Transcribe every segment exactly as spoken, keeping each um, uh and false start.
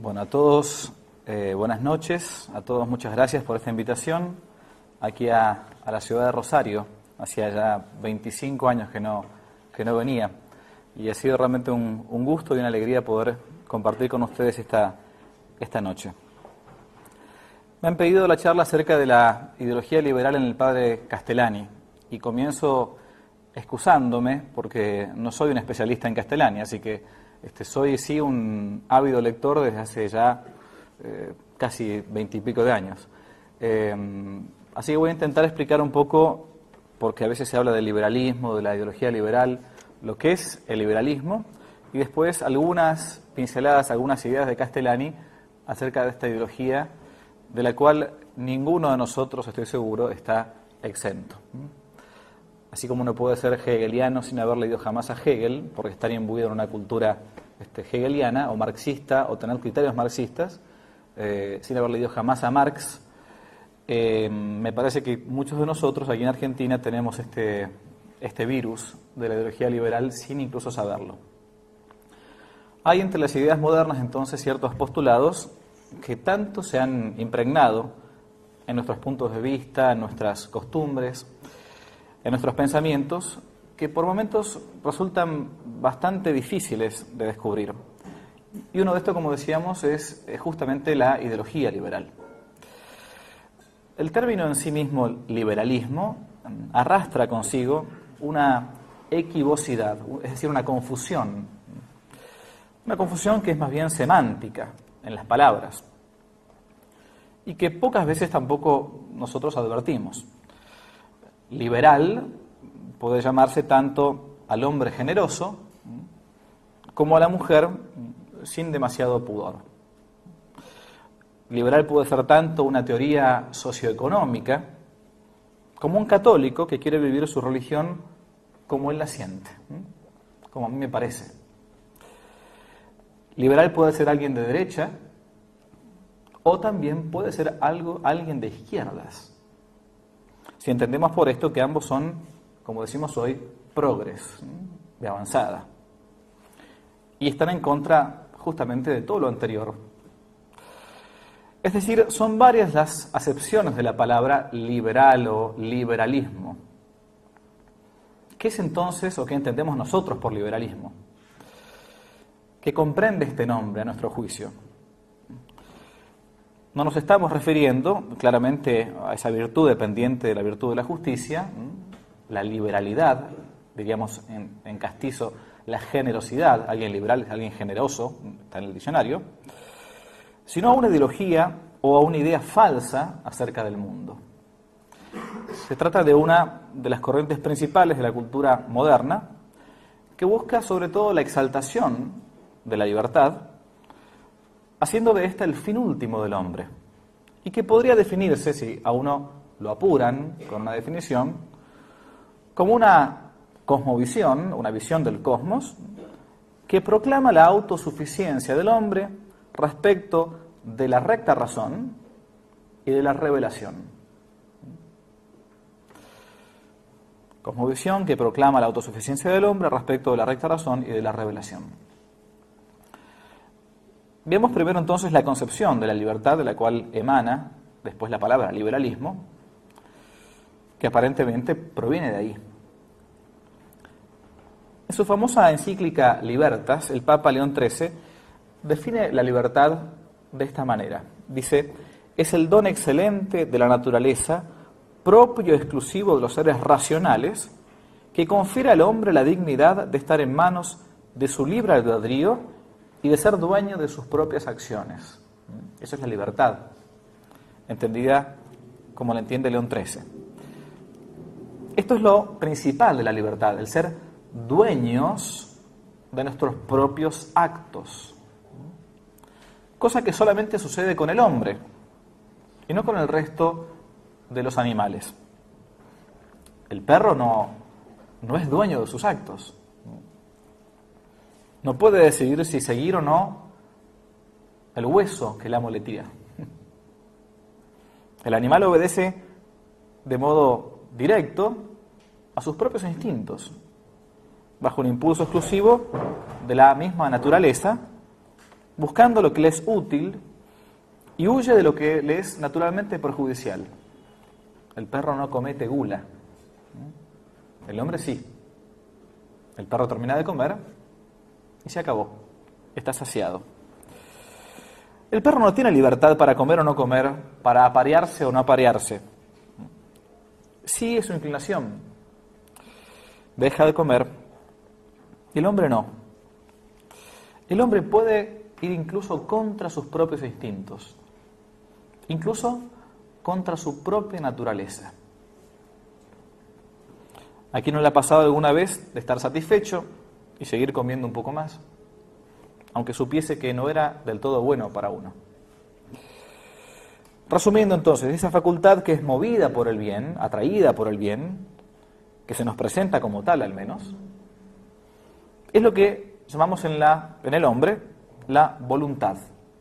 Bueno, a todos eh, buenas noches, a todos muchas gracias por esta invitación aquí a, a la ciudad de Rosario. Hacía ya veinticinco años que no, que no venía y ha sido realmente un, un gusto y una alegría poder compartir con ustedes esta, esta noche. Me han pedido la charla acerca de la ideología liberal en el padre Castellani y comienzo excusándome porque no soy un especialista en Castellani, así que este, soy sí un ávido lector desde hace ya eh, casi veintipico de años. Eh, así que voy a intentar explicar un poco, porque a veces se habla del liberalismo, de la ideología liberal, lo que es el liberalismo, y después algunas pinceladas, algunas ideas de Castellani acerca de esta ideología, de la cual ninguno de nosotros, estoy seguro, está exento. Así como uno puede ser hegeliano sin haber leído jamás a Hegel, porque estar imbuido en una cultura este, hegeliana o marxista, o tener criterios marxistas, eh, sin haber leído jamás a Marx, eh, me parece que muchos de nosotros aquí en Argentina tenemos este, este virus de la ideología liberal sin incluso saberlo. Hay entre las ideas modernas entonces ciertos postulados que tanto se han impregnado en nuestros puntos de vista, en nuestras costumbres, en nuestros pensamientos, que por momentos resultan bastante difíciles de descubrir. Y uno de estos, como decíamos, es justamente la ideología liberal. El término en sí mismo, liberalismo, arrastra consigo una equivocidad, es decir, una confusión. Una confusión que es más bien semántica en las palabras y que pocas veces tampoco nosotros advertimos. Liberal puede llamarse tanto al hombre generoso como a la mujer sin demasiado pudor. Liberal puede ser tanto una teoría socioeconómica como un católico que quiere vivir su religión como él la siente, como a mí me parece. Liberal puede ser alguien de derecha o también puede ser algo, alguien de izquierdas. Si entendemos por esto que ambos son, como decimos hoy, progres, de avanzada. Y están en contra justamente de todo lo anterior. Es decir, son varias las acepciones de la palabra liberal o liberalismo. ¿Qué es entonces o qué entendemos nosotros por liberalismo? ¿Qué comprende este nombre a nuestro juicio? No nos estamos refiriendo claramente a esa virtud dependiente de la virtud de la justicia, la liberalidad, diríamos en, en castizo, la generosidad, alguien liberal es alguien generoso, está en el diccionario, sino a una ideología o a una idea falsa acerca del mundo. Se trata de una de las corrientes principales de la cultura moderna que busca sobre todo la exaltación de la libertad, haciendo de esta el fin último del hombre, y que podría definirse, si a uno lo apuran con una definición, como una cosmovisión, una visión del cosmos, que proclama la autosuficiencia del hombre respecto de la recta razón y de la revelación. Cosmovisión que proclama la autosuficiencia del hombre respecto de la recta razón y de la revelación. Veamos primero entonces la concepción de la libertad de la cual emana después la palabra liberalismo, que aparentemente proviene de ahí. En su famosa encíclica Libertas, el Papa León trece define la libertad de esta manera. Dice, es el don excelente de la naturaleza, propio y exclusivo de los seres racionales, que confiere al hombre la dignidad de estar en manos de su libre albedrío y de ser dueño de sus propias acciones. Eso es la libertad, entendida como la entiende León trece. Esto es lo principal de la libertad, el ser dueños de nuestros propios actos. Cosa que solamente sucede con el hombre y no con el resto de los animales. El perro no, no es dueño de sus actos. No puede decidir si seguir o no el hueso que el amo le tira. El animal obedece de modo directo a sus propios instintos, bajo un impulso exclusivo de la misma naturaleza buscando lo que le es útil y huye de lo que le es naturalmente perjudicial. El perro no comete gula. El hombre sí. El perro termina de comer y se acabó. Está saciado. El perro no tiene libertad para comer o no comer, para aparearse o no aparearse. Sí es su inclinación. Deja de comer. El hombre no. El hombre puede ir incluso contra sus propios instintos, incluso contra su propia naturaleza. ¿A quién no le ha pasado alguna vez de estar satisfecho y seguir comiendo un poco más, aunque supiese que no era del todo bueno para uno? Resumiendo entonces, esa facultad que es movida por el bien, atraída por el bien, que se nos presenta como tal al menos, es lo que llamamos en, la, en el hombre la voluntad.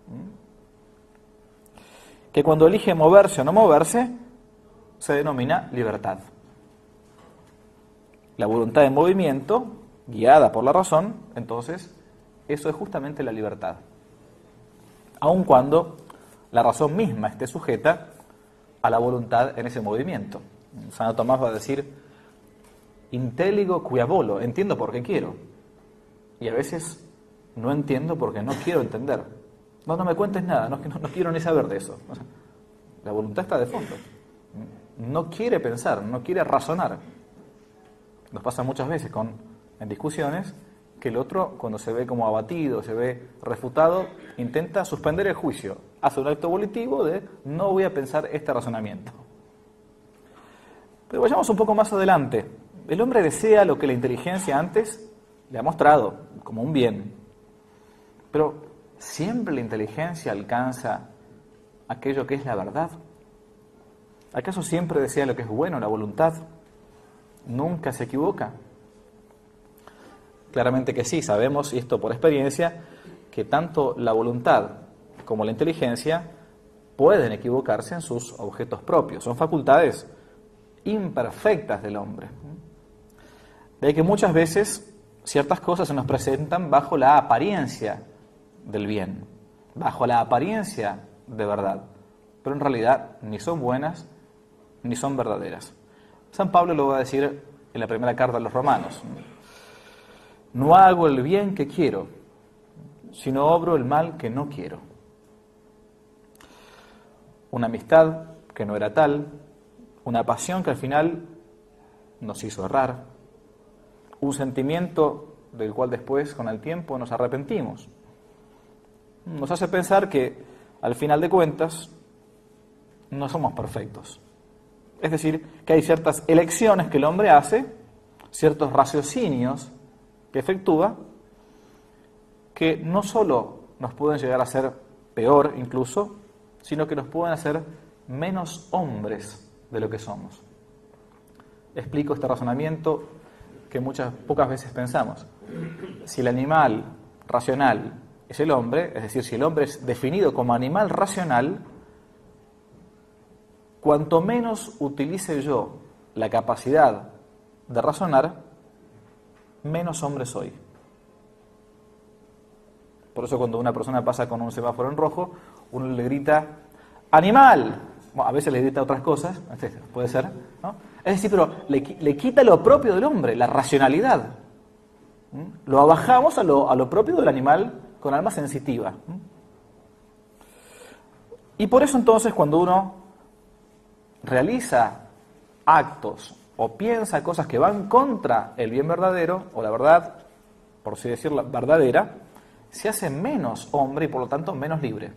Que cuando elige moverse o no moverse, se denomina libertad. La voluntad de movimiento, guiada por la razón, entonces, eso es justamente la libertad. Aun cuando la razón misma esté sujeta a la voluntad en ese movimiento. Santo Tomás va a decir, intelligo quia volo, entiendo porque quiero. Y a veces no entiendo porque no quiero entender. No, no me cuentes nada, no, no, no quiero ni saber de eso. O sea, la voluntad está de fondo. No quiere pensar, no quiere razonar. Nos pasa muchas veces con, en discusiones que el otro, cuando se ve como abatido, se ve refutado, intenta suspender el juicio. Hace un acto volitivo de no voy a pensar este razonamiento. Pero vayamos un poco más adelante. El hombre desea lo que la inteligencia antes le ha mostrado como un bien. Pero ¿siempre la inteligencia alcanza aquello que es la verdad? ¿Acaso siempre desea lo que es bueno, la voluntad? ¿Nunca se equivoca? Claramente que sí, sabemos, y esto por experiencia, que tanto la voluntad como la inteligencia pueden equivocarse en sus objetos propios. Son facultades imperfectas del hombre. De ahí que muchas veces ciertas cosas se nos presentan bajo la apariencia del bien, bajo la apariencia de verdad, pero en realidad ni son buenas ni son verdaderas. San Pablo lo va a decir en la primera carta a los Romanos. No hago el bien que quiero, sino obro el mal que no quiero. Una amistad que no era tal, una pasión que al final nos hizo errar, un sentimiento del cual después, con el tiempo, nos arrepentimos. Nos hace pensar que, al final de cuentas, no somos perfectos. Es decir, que hay ciertas elecciones que el hombre hace, ciertos raciocinios que efectúa, que no solo nos pueden llegar a ser peor incluso, sino que nos pueden hacer menos hombres de lo que somos. Explico este razonamiento que muchas pocas veces pensamos. Si el animal racional es el hombre, es decir, si el hombre es definido como animal racional, cuanto menos utilice yo la capacidad de razonar, menos hombre soy. Por eso cuando una persona pasa con un semáforo en rojo, uno le grita ¡animal! Bueno, a veces le grita otras cosas, puede ser, ¿no? Es decir, pero le, le quita lo propio del hombre, la racionalidad. ¿Mm? Lo abajamos a lo, a lo propio del animal con alma sensitiva. ¿Mm? Y por eso entonces cuando uno realiza actos o piensa cosas que van contra el bien verdadero, o la verdad, por así decirlo, verdadera, se hace menos hombre y por lo tanto menos libre.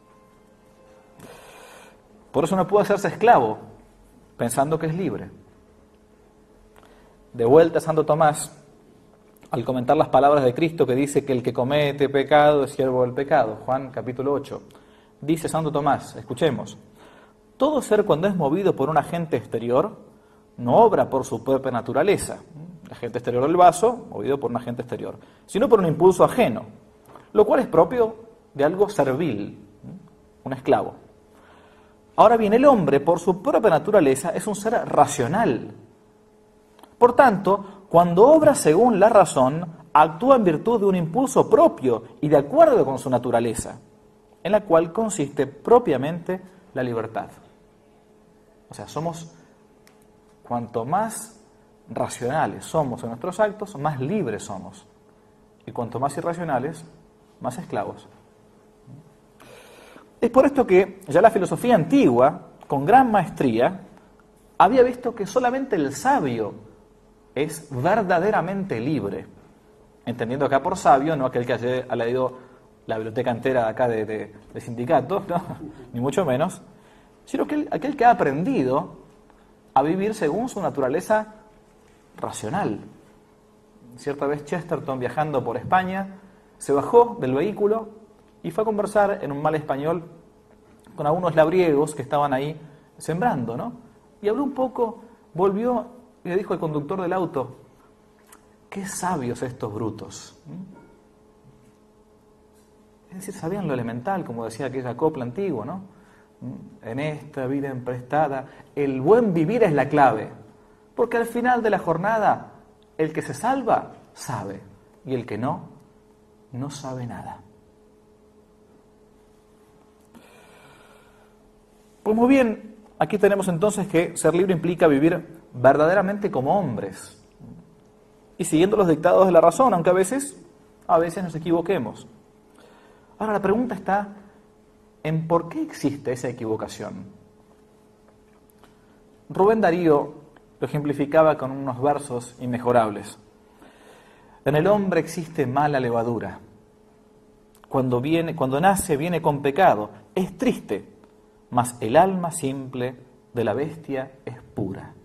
Por eso no puede hacerse esclavo pensando que es libre. De vuelta a Santo Tomás, al comentar las palabras de Cristo que dice que el que comete pecado es siervo del pecado, Juan capítulo ocho, dice Santo Tomás, escuchemos, todo ser cuando es movido por un agente exterior, no obra por su propia naturaleza, el agente exterior del vaso, movido por un agente exterior, sino por un impulso ajeno, lo cual es propio de algo servil, un esclavo. Ahora bien, el hombre, por su propia naturaleza, es un ser racional. Por tanto, cuando obra según la razón, actúa en virtud de un impulso propio y de acuerdo con su naturaleza, en la cual consiste propiamente la libertad. O sea, somos, cuanto más racionales somos en nuestros actos, más libres somos. Y cuanto más irracionales, más esclavos. Es por esto que ya la filosofía antigua, con gran maestría, había visto que solamente el sabio es verdaderamente libre. Entendiendo acá por sabio, no aquel que haya leído la biblioteca entera acá de, de, de sindicatos, ¿no? Ni mucho menos, sino que aquel que ha aprendido a vivir según su naturaleza racional. Cierta vez Chesterton, viajando por España, se bajó del vehículo y fue a conversar en un mal español con algunos labriegos que estaban ahí sembrando, ¿no? Y habló un poco, volvió y le dijo al conductor del auto: qué sabios estos brutos. Es decir, sabían lo elemental, como decía aquella copla antigua, ¿no? En esta vida emprestada, el buen vivir es la clave, porque al final de la jornada, el que se salva, sabe, y el que no, no sabe nada. Pues muy bien, aquí tenemos entonces que ser libre implica vivir verdaderamente como hombres, y siguiendo los dictados de la razón, aunque a veces, a veces nos equivoquemos. Ahora la pregunta está en por qué existe esa equivocación. Rubén Darío lo ejemplificaba con unos versos inmejorables. En el hombre existe mala levadura. Cuando viene, cuando nace viene con pecado. Es triste, mas el alma simple de la bestia es pura.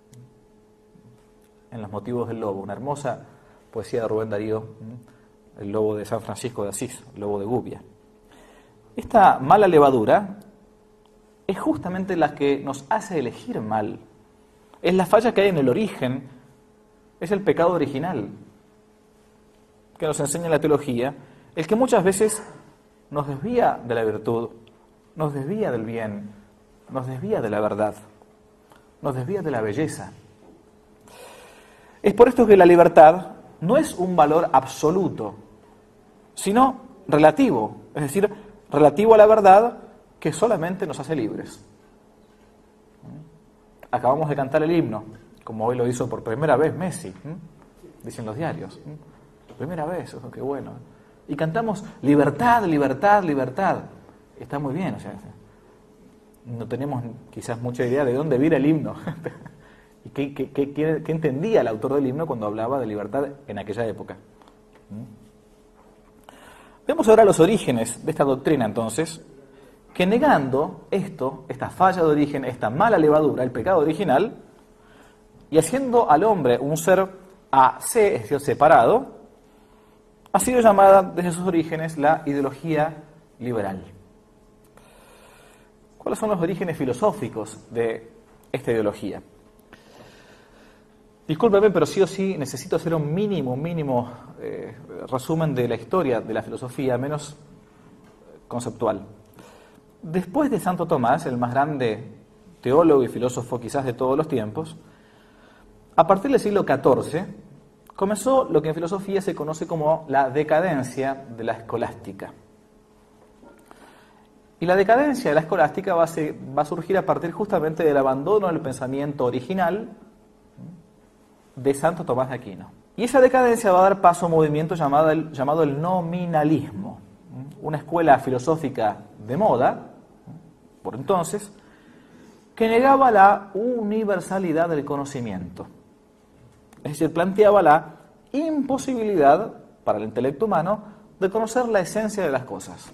En Los motivos del lobo, una hermosa poesía de Rubén Darío, el lobo de San Francisco de Asís, el lobo de Gubia. Esta mala levadura es justamente la que nos hace elegir mal. Es la falla que hay en el origen, es el pecado original que nos enseña la teología, el que muchas veces nos desvía de la virtud, nos desvía del bien, nos desvía de la verdad, nos desvía de la belleza. Es por esto que la libertad no es un valor absoluto, sino relativo, es decir, relativo a la verdad que solamente nos hace libres. Acabamos de cantar el himno, como hoy lo hizo por primera vez Messi, ¿eh? Dicen los diarios. ¿eh? Primera vez, oh, qué bueno. Y cantamos libertad, libertad, libertad. Está muy bien, o sea, no tenemos quizás mucha idea de dónde viene el himno. ¿Y qué, qué, qué, qué entendía el autor del himno cuando hablaba de libertad en aquella época? ¿Mm? Vemos ahora los orígenes de esta doctrina, entonces, que negando esto, esta falla de origen, esta mala levadura, el pecado original, y haciendo al hombre un ser a se, es decir, separado, ha sido llamada desde sus orígenes la ideología liberal. ¿Cuáles son los orígenes filosóficos de esta ideología? Discúlpeme, pero sí o sí necesito hacer un mínimo, mínimo eh, resumen de la historia de la filosofía, menos conceptual. Después de Santo Tomás, el más grande teólogo y filósofo quizás de todos los tiempos, a partir del siglo catorce comenzó lo que en filosofía se conoce como la decadencia de la escolástica. Y la decadencia de la escolástica va a, ser, va a surgir a partir justamente del abandono del pensamiento original de Santo Tomás de Aquino. Y esa decadencia va a dar paso a un movimiento llamado el, llamado el nominalismo, una escuela filosófica de moda, por entonces, que negaba la universalidad del conocimiento. Es decir, planteaba la imposibilidad para el intelecto humano de conocer la esencia de las cosas.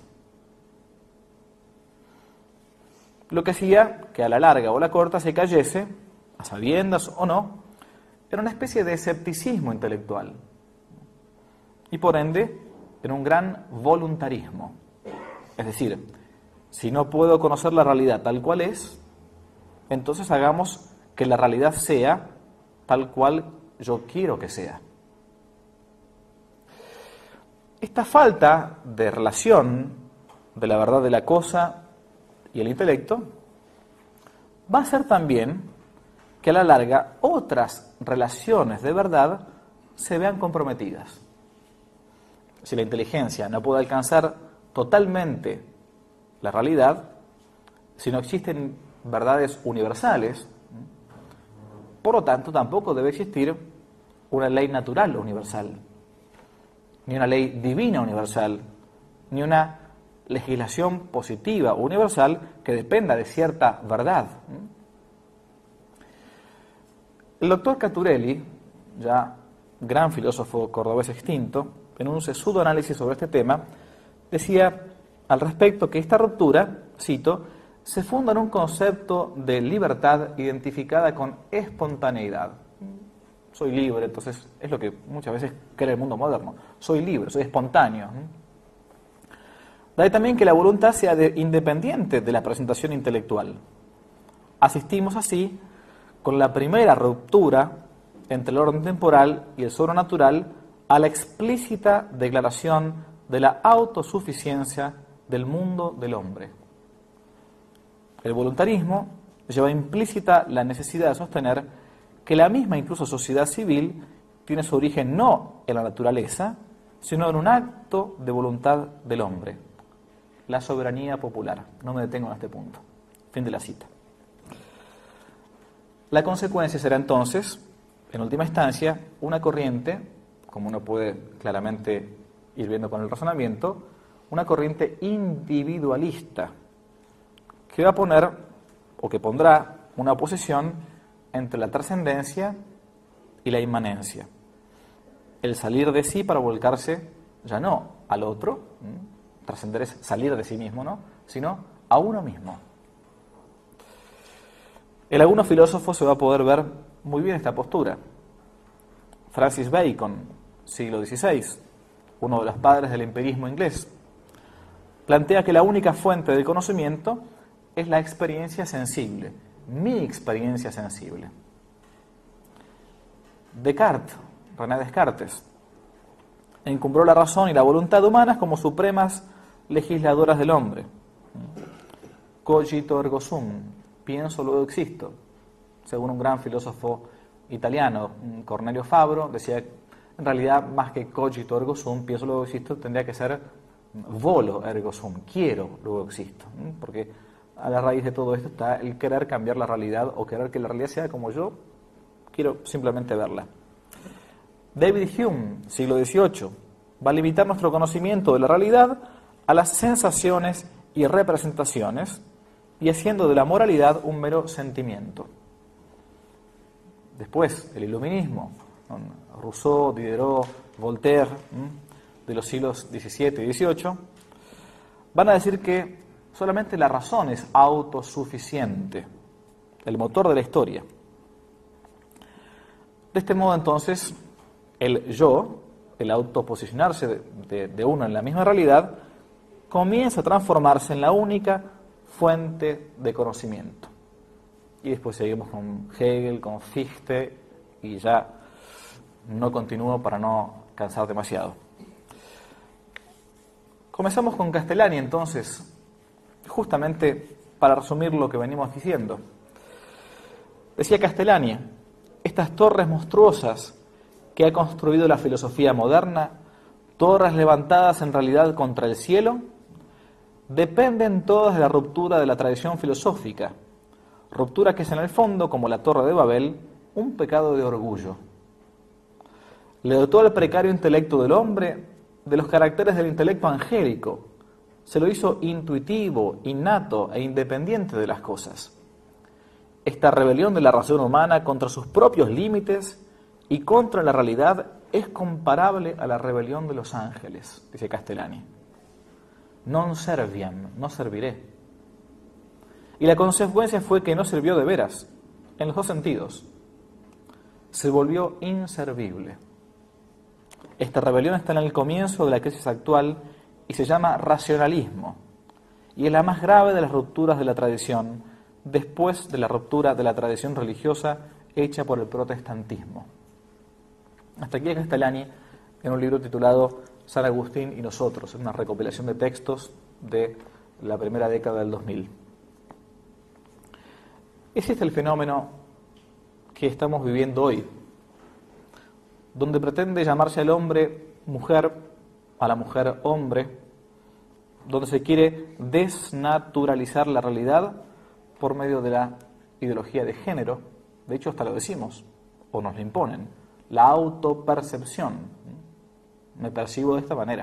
Lo que hacía que a la larga o a la corta se cayese, a sabiendas o no, era una especie de escepticismo intelectual y por ende era un gran voluntarismo. Es decir, si no puedo conocer la realidad tal cual es, entonces hagamos que la realidad sea tal cual yo quiero que sea. Esta falta de relación de la verdad de la cosa y el intelecto va a hacer también que a la larga otras relaciones de verdad se vean comprometidas. si la inteligencia no puede alcanzar totalmente la realidad, si no existen verdades universales, por lo tanto tampoco debe existir una ley natural universal, ni una ley divina universal, ni una legislación positiva universal que dependa de cierta verdad. El doctor Caturelli, ya gran filósofo cordobés extinto, en un sesudo análisis sobre este tema, decía al respecto que esta ruptura, cito, se funda en un concepto de libertad identificada con espontaneidad. Soy libre, entonces es lo que muchas veces cree el mundo moderno. Soy libre, soy espontáneo. De ahí también que la voluntad sea de, independiente de la presentación intelectual. Asistimos así con la primera ruptura entre el orden temporal y el sobrenatural a la explícita declaración de la autosuficiencia del mundo del hombre. El voluntarismo lleva implícita la necesidad de sostener que la misma incluso sociedad civil tiene su origen no en la naturaleza, sino en un acto de voluntad del hombre, la soberanía popular. No me detengo en este punto. Fin de la cita. La consecuencia será entonces, en última instancia, una corriente, como uno puede claramente ir viendo con el razonamiento, una corriente individualista, que va a poner, o que pondrá, una oposición entre la trascendencia y la inmanencia. El salir de sí para volcarse ya no al otro, ¿m? Trascender es salir de sí mismo, ¿no? Sino a uno mismo. En algunos filósofos se va a poder ver muy bien esta postura. Francis Bacon, siglo dieciséis, uno de los padres del empirismo inglés, plantea que la única fuente del conocimiento es la experiencia sensible, mi experiencia sensible. Descartes, René Descartes, encumbró la razón y la voluntad humanas como supremas legisladoras del hombre. Cogito ergo sum, pienso luego existo. Según un gran filósofo italiano, Cornelio Fabro, decía, en realidad, más que cogito ergo sum, pienso luego existo, tendría que ser volo ergo sum, quiero luego existo, porque a la raíz de todo esto está el querer cambiar la realidad o querer que la realidad sea como yo quiero simplemente verla. David Hume, siglo dieciocho, va a limitar nuestro conocimiento de la realidad a las sensaciones y representaciones y haciendo de la moralidad un mero sentimiento. Después, el iluminismo, Rousseau, Diderot, Voltaire, de los siglos diecisiete y dieciocho, van a decir que solamente la razón es autosuficiente, el motor de la historia. De este modo, entonces, el yo, el autoposicionarse de, de, de uno en la misma realidad, comienza a transformarse en la única fuente de conocimiento. Y después seguimos con Hegel, con Fichte, y ya no continúo para no cansar demasiado. Comenzamos con Castellani, entonces, justamente para resumir lo que venimos diciendo. Decía Castellani, estas torres monstruosas que ha construido la filosofía moderna, torres levantadas en realidad contra el cielo, dependen todas de la ruptura de la tradición filosófica, ruptura que es en el fondo, como la Torre de Babel, un pecado de orgullo. Le dotó al precario intelecto del hombre de los caracteres del intelecto angélico, se lo hizo intuitivo, innato e independiente de las cosas. Esta rebelión de la razón humana contra sus propios límites y contra la realidad es comparable a la rebelión de los ángeles, dice Castellani. Non serviam, no serviré. Y la consecuencia fue que no sirvió de veras, en los dos sentidos. Se volvió inservible. Esta rebelión está en el comienzo de la crisis actual y se llama racionalismo, y es la más grave de las rupturas de la tradición, después de la ruptura de la tradición religiosa hecha por el protestantismo. Hasta aquí Castellani en un libro titulado San Agustín y nosotros, una recopilación de textos de la primera década del dos mil. Ese es el fenómeno que estamos viviendo hoy, donde pretende llamarse al hombre mujer a la mujer hombre, donde se quiere desnaturalizar la realidad por medio de la ideología de género. De hecho, hasta lo decimos, o nos lo imponen, la autopercepción. Me percibo de esta manera.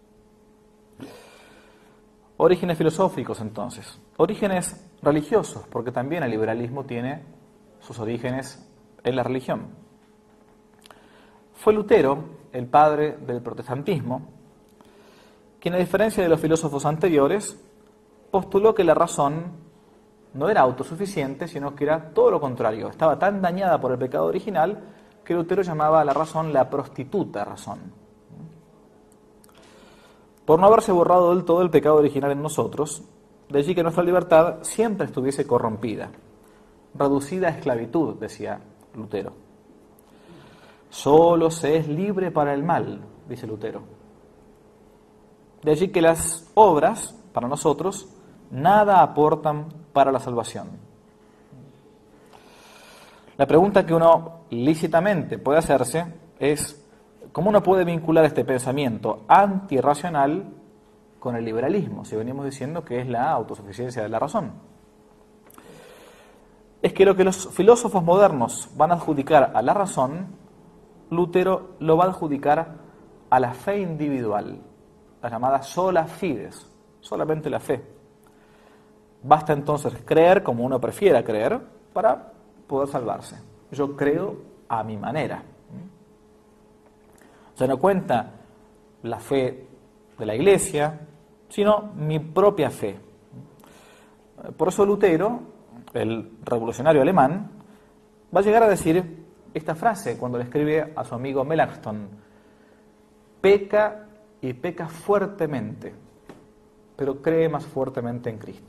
Orígenes filosóficos, entonces. Orígenes religiosos, porque también el liberalismo tiene sus orígenes en la religión. Fue Lutero, el padre del protestantismo, quien, a diferencia de los filósofos anteriores, postuló que la razón no era autosuficiente, sino que era todo lo contrario. Estaba tan dañada por el pecado original que Lutero llamaba a la razón la prostituta razón. Por no haberse borrado del todo el pecado original en nosotros, de allí que nuestra libertad siempre estuviese corrompida, reducida a esclavitud, decía Lutero. Solo se es libre para el mal, dice Lutero. De allí que las obras, para nosotros, nada aportan para la salvación. La pregunta que uno lícitamente puede hacerse es: ¿cómo uno puede vincular este pensamiento antirracional con el liberalismo, si venimos diciendo que es la autosuficiencia de la razón? Es que lo que los filósofos modernos van a adjudicar a la razón, Lutero lo va a adjudicar a la fe individual, la llamada sola fides, solamente la fe. Basta entonces creer como uno prefiera creer para poder salvarse. Yo creo a mi manera. Ya no cuenta la fe de la Iglesia, sino mi propia fe. Por eso Lutero, el revolucionario alemán, va a llegar a decir esta frase cuando le escribe a su amigo Melanchthon: peca y peca fuertemente, pero cree más fuertemente en Cristo.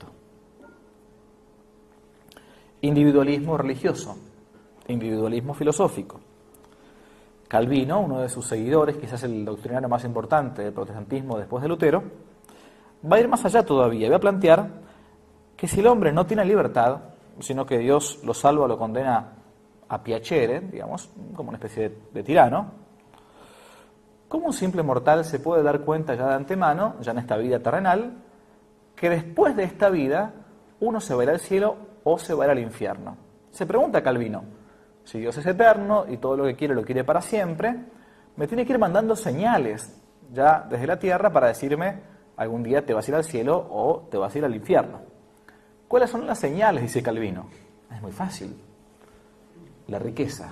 Individualismo religioso, individualismo filosófico. Calvino, uno de sus seguidores, quizás el doctrinario más importante del protestantismo después de Lutero, va a ir más allá todavía y va a plantear que si el hombre no tiene libertad, sino que Dios lo salva, lo condena a piacere, digamos, como una especie de, de tirano, ¿cómo un simple mortal se puede dar cuenta ya de antemano, ya en esta vida terrenal, que después de esta vida uno se va a ir al cielo o se va a ir al infierno? Se pregunta Calvino: si Dios es eterno y todo lo que quiere lo quiere para siempre, me tiene que ir mandando señales ya desde la tierra para decirme algún día te vas a ir al cielo o te vas a ir al infierno. ¿Cuáles son las señales?, dice Calvino. Es muy fácil. La riqueza.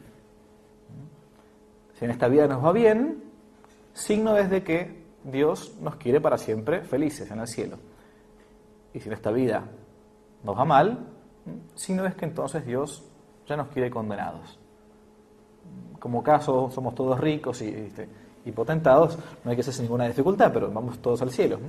Si en esta vida nos va bien, signo es de que Dios nos quiere para siempre felices en el cielo. Y si en esta vida nos va mal, signo es que entonces Dios ya nos quiere condenados. Como caso somos todos ricos y, y, y potentados, no hay que hacerse ninguna dificultad, pero vamos todos al cielo.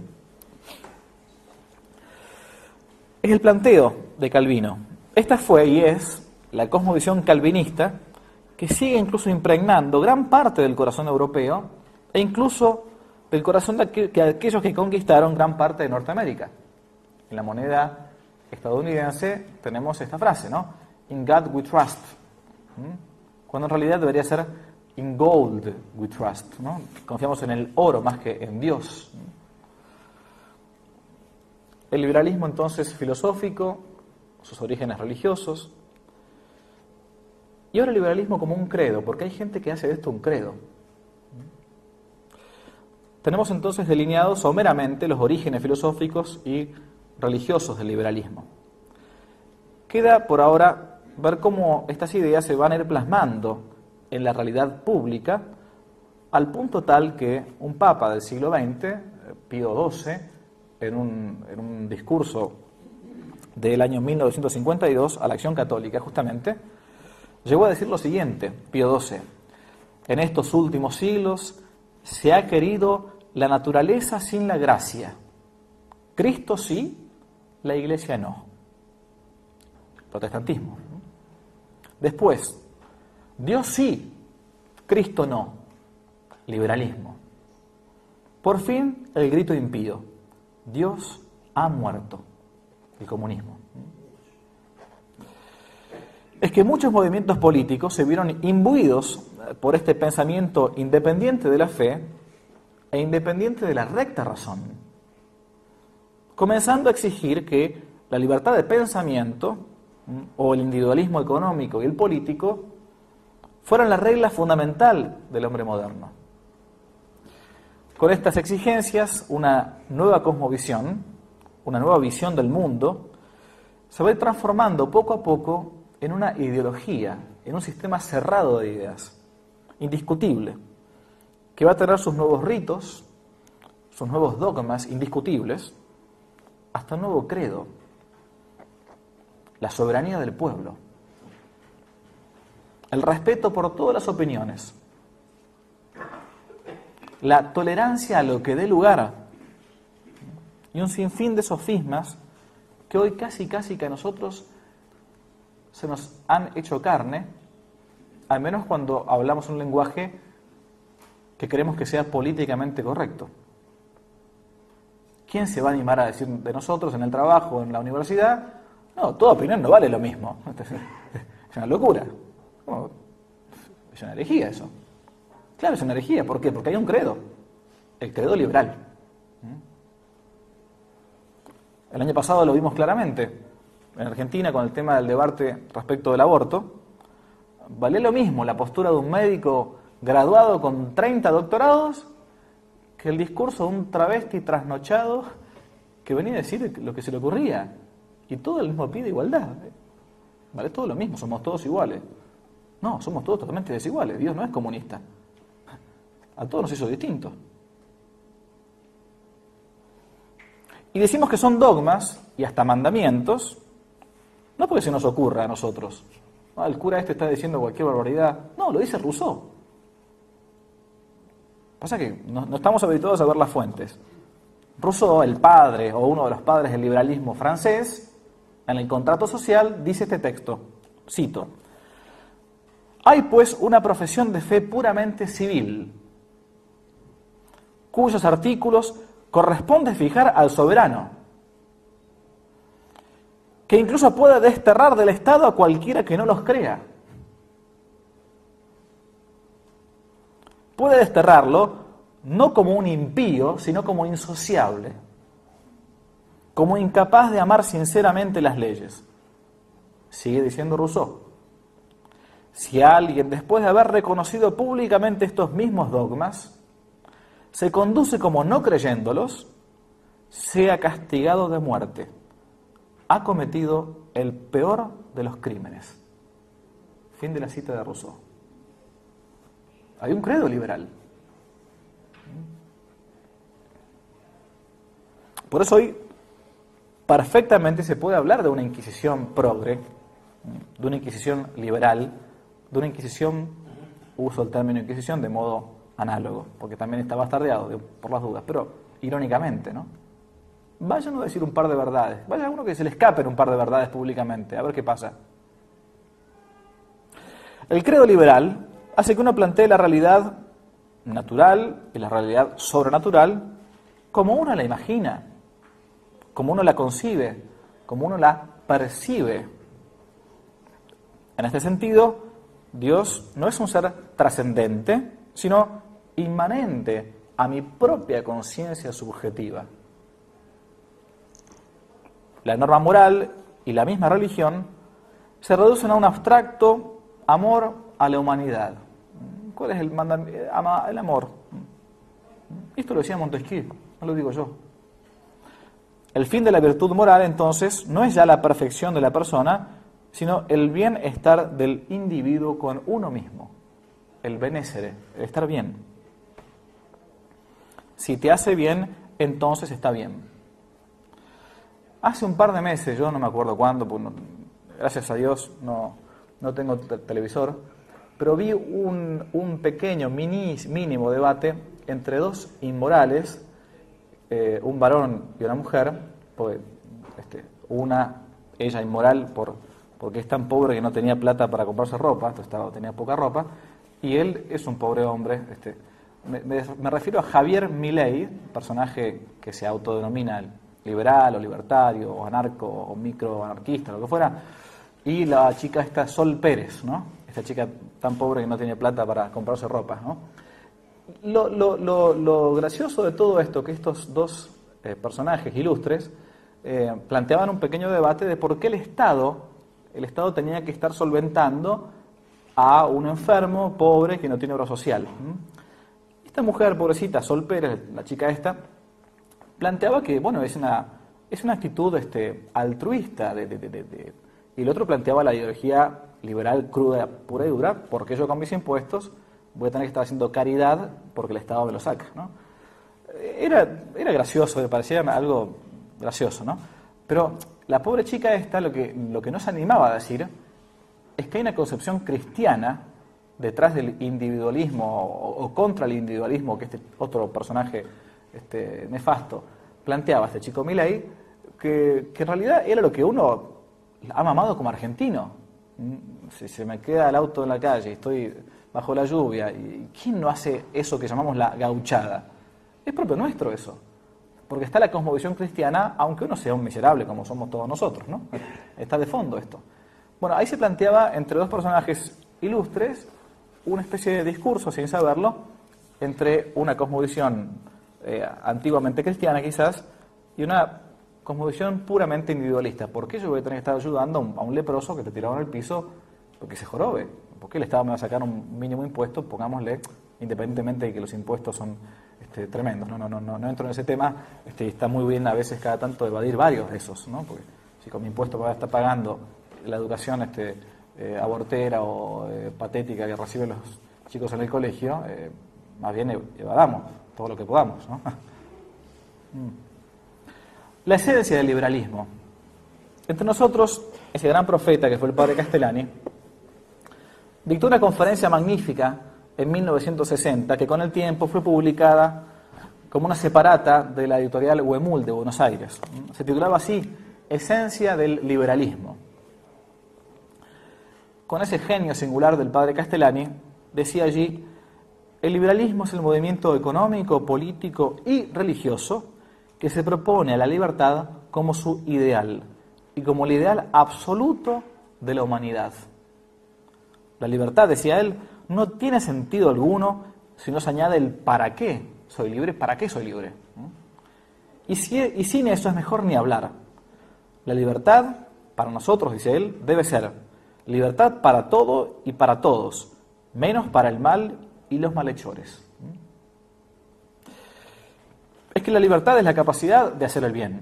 Es el planteo de Calvino. Esta fue y es la cosmovisión calvinista que sigue incluso impregnando gran parte del corazón europeo e incluso del corazón de aquellos que conquistaron gran parte de Norteamérica. En la moneda estadounidense tenemos esta frase, ¿no? In God we trust. Cuando en realidad debería ser in gold we trust, ¿no? Confiamos en el oro más que en Dios. El liberalismo entonces filosófico, sus orígenes religiosos, y ahora el liberalismo como un credo, porque hay gente que hace de esto un credo. Tenemos entonces delineados someramente los orígenes filosóficos y religiosos del liberalismo. Queda por ahora ver cómo estas ideas se van a ir plasmando en la realidad pública, al punto tal que un papa del siglo veinte, Pío doce, en un, en un discurso del año mil novecientos cincuenta y dos a la Acción Católica justamente, llegó a decir lo siguiente, Pío doce: en estos últimos siglos se ha querido la naturaleza sin la gracia. Cristo sí, la Iglesia no. Protestantismo. Después, Dios sí, Cristo no. Liberalismo. Por fin, el grito impío: Dios ha muerto. El comunismo. Es que muchos movimientos políticos se vieron imbuidos por este pensamiento independiente de la fe, e independiente de la recta razón, comenzando a exigir que la libertad de pensamiento o el individualismo económico y el político fueran la regla fundamental del hombre moderno. Con estas exigencias, una nueva cosmovisión, una nueva visión del mundo, se va a ir transformando poco a poco en una ideología, en un sistema cerrado de ideas, indiscutible, que va a tener sus nuevos ritos, sus nuevos dogmas indiscutibles, hasta un nuevo credo, la soberanía del pueblo, el respeto por todas las opiniones, la tolerancia a lo que dé lugar y un sinfín de sofismas que hoy casi casi que a nosotros se nos han hecho carne, al menos cuando hablamos un lenguaje que queremos que sea políticamente correcto. ¿Quién se va a animar a decir de nosotros en el trabajo, en la universidad? No, toda opinión no vale lo mismo. Es una locura. Es una herejía eso. Claro, es una herejía. ¿Por qué? Porque hay un credo. El credo liberal. El año pasado lo vimos claramente. En Argentina, con el tema del debate respecto del aborto, vale lo mismo la postura de un médico graduado con treinta doctorados que el discurso de un travesti trasnochado que venía a decir lo que se le ocurría. Y todo el mismo pide igualdad. Vale todo lo mismo, somos todos iguales. No, somos todos totalmente desiguales. Dios no es comunista. A todos nos hizo distintos. Y decimos que son dogmas y hasta mandamientos, no porque se nos ocurra a nosotros. Ah, el cura este está diciendo cualquier barbaridad. No, lo dice Rousseau. Pasa que no, no estamos habituados a ver las fuentes. Rousseau, el padre o uno de los padres del liberalismo francés, en el Contrato Social dice este texto, cito: «Hay pues una profesión de fe puramente civil, cuyos artículos corresponde fijar al soberano, que incluso puede desterrar del Estado a cualquiera que no los crea. Puede desterrarlo no como un impío, sino como insociable, como incapaz de amar sinceramente las leyes». Sigue diciendo Rousseau: «Si alguien, después de haber reconocido públicamente estos mismos dogmas, se conduce como no creyéndolos, sea castigado de muerte. Ha cometido el peor de los crímenes». Fin de la cita de Rousseau. Hay un credo liberal. Por eso hoy perfectamente se puede hablar de una inquisición progre, de una inquisición liberal, de una inquisición, uso el término inquisición de modo análogo, porque también está bastardeado, por las dudas, pero irónicamente, ¿no? Vaya uno a decir un par de verdades, vaya uno que se le escapen un par de verdades públicamente, a ver qué pasa. El credo liberal hace que uno plantee la realidad natural y la realidad sobrenatural como uno la imagina, como uno la concibe, como uno la percibe. En este sentido, Dios no es un ser trascendente, sino inmanente a mi propia conciencia subjetiva. La norma moral y la misma religión se reducen a un abstracto amor a la humanidad. ¿Cuál es el mandamiento? El amor. Esto lo decía Montesquieu, no lo digo yo. El fin de la virtud moral, entonces, no es ya la perfección de la persona, sino el bienestar del individuo con uno mismo. El benessere, el estar bien. Si te hace bien, entonces está bien. Hace un par de meses, yo no me acuerdo cuándo, pues no, gracias a Dios no, no tengo te- televisor, pero vi un, un pequeño, mini, mínimo debate entre dos inmorales, eh, un varón y una mujer, pues, este, una, ella inmoral por, porque es tan pobre que no tenía plata para comprarse ropa, entonces estaba, tenía poca ropa, y él es un pobre hombre. Este, me, me, me refiero a Javier Milei, personaje que se autodenomina liberal o libertario o anarco o microanarquista, lo que fuera, y la chica esta Sol Pérez, ¿no? Esta chica tan pobre que no tiene plata para comprarse ropa, ¿no? lo, lo, lo, lo gracioso de todo esto, que estos dos eh, personajes ilustres eh, planteaban un pequeño debate de por qué el Estado, el Estado tenía que estar solventando a un enfermo, pobre, que no tiene obra social. Esta mujer, pobrecita, Sol Pérez, la chica esta, planteaba que, bueno, es una, es una actitud este, altruista, de, de, de, de, y el otro planteaba la ideología liberal cruda, pura y dura, porque yo con mis impuestos voy a tener que estar haciendo caridad porque el Estado me lo saca, ¿no? Era, era gracioso, me parecía algo gracioso, ¿no? Pero la pobre chica esta, lo que, lo que nos animaba a decir es que hay una concepción cristiana detrás del individualismo o, o contra el individualismo que este otro personaje este, nefasto planteaba, este chico Milei, que, que en realidad era lo que uno ha mamado como argentino. Si se me queda el auto en la calle y estoy bajo la lluvia, ¿y quién no hace eso que llamamos la gauchada? Es propio nuestro eso, porque está la cosmovisión cristiana, aunque uno sea un miserable como somos todos nosotros, ¿no? Está de fondo esto. Bueno, ahí se planteaba entre dos personajes ilustres una especie de discurso, sin saberlo, entre una cosmovisión eh, antiguamente cristiana quizás y una cosmovisión puramente individualista. ¿Por qué yo voy a tener que estar ayudando a un, a un leproso que te tiraron al piso porque se jorobe? ¿Por qué el Estado me va a sacar un mínimo impuesto? Pongámosle, independientemente de que los impuestos son este, tremendos. No, no, no, no, no entro en ese tema. Este, está muy bien a veces cada tanto evadir varios de esos, ¿no? Porque si con mi impuesto me va a estar pagando la educación este, eh, abortera o eh, patética que reciben los chicos en el colegio, eh, más bien evadamos todo lo que podamos, ¿no? La esencia del liberalismo. Entre nosotros, ese gran profeta que fue el padre Castellani, dictó una conferencia magnífica en mil novecientos sesenta que con el tiempo fue publicada como una separata de la editorial Huemul de Buenos Aires. Se titulaba así, Esencia del liberalismo. Con ese genio singular del padre Castellani, decía allí, el liberalismo es el movimiento económico, político y religioso que se propone a la libertad como su ideal y como el ideal absoluto de la humanidad. La libertad, decía él, no tiene sentido alguno si no se añade el para qué soy libre, para qué soy libre. Y, si, y sin eso es mejor ni hablar. La libertad, para nosotros, dice él, debe ser libertad para todo y para todos, menos para el mal y los malhechores. Es que la libertad es la capacidad de hacer el bien.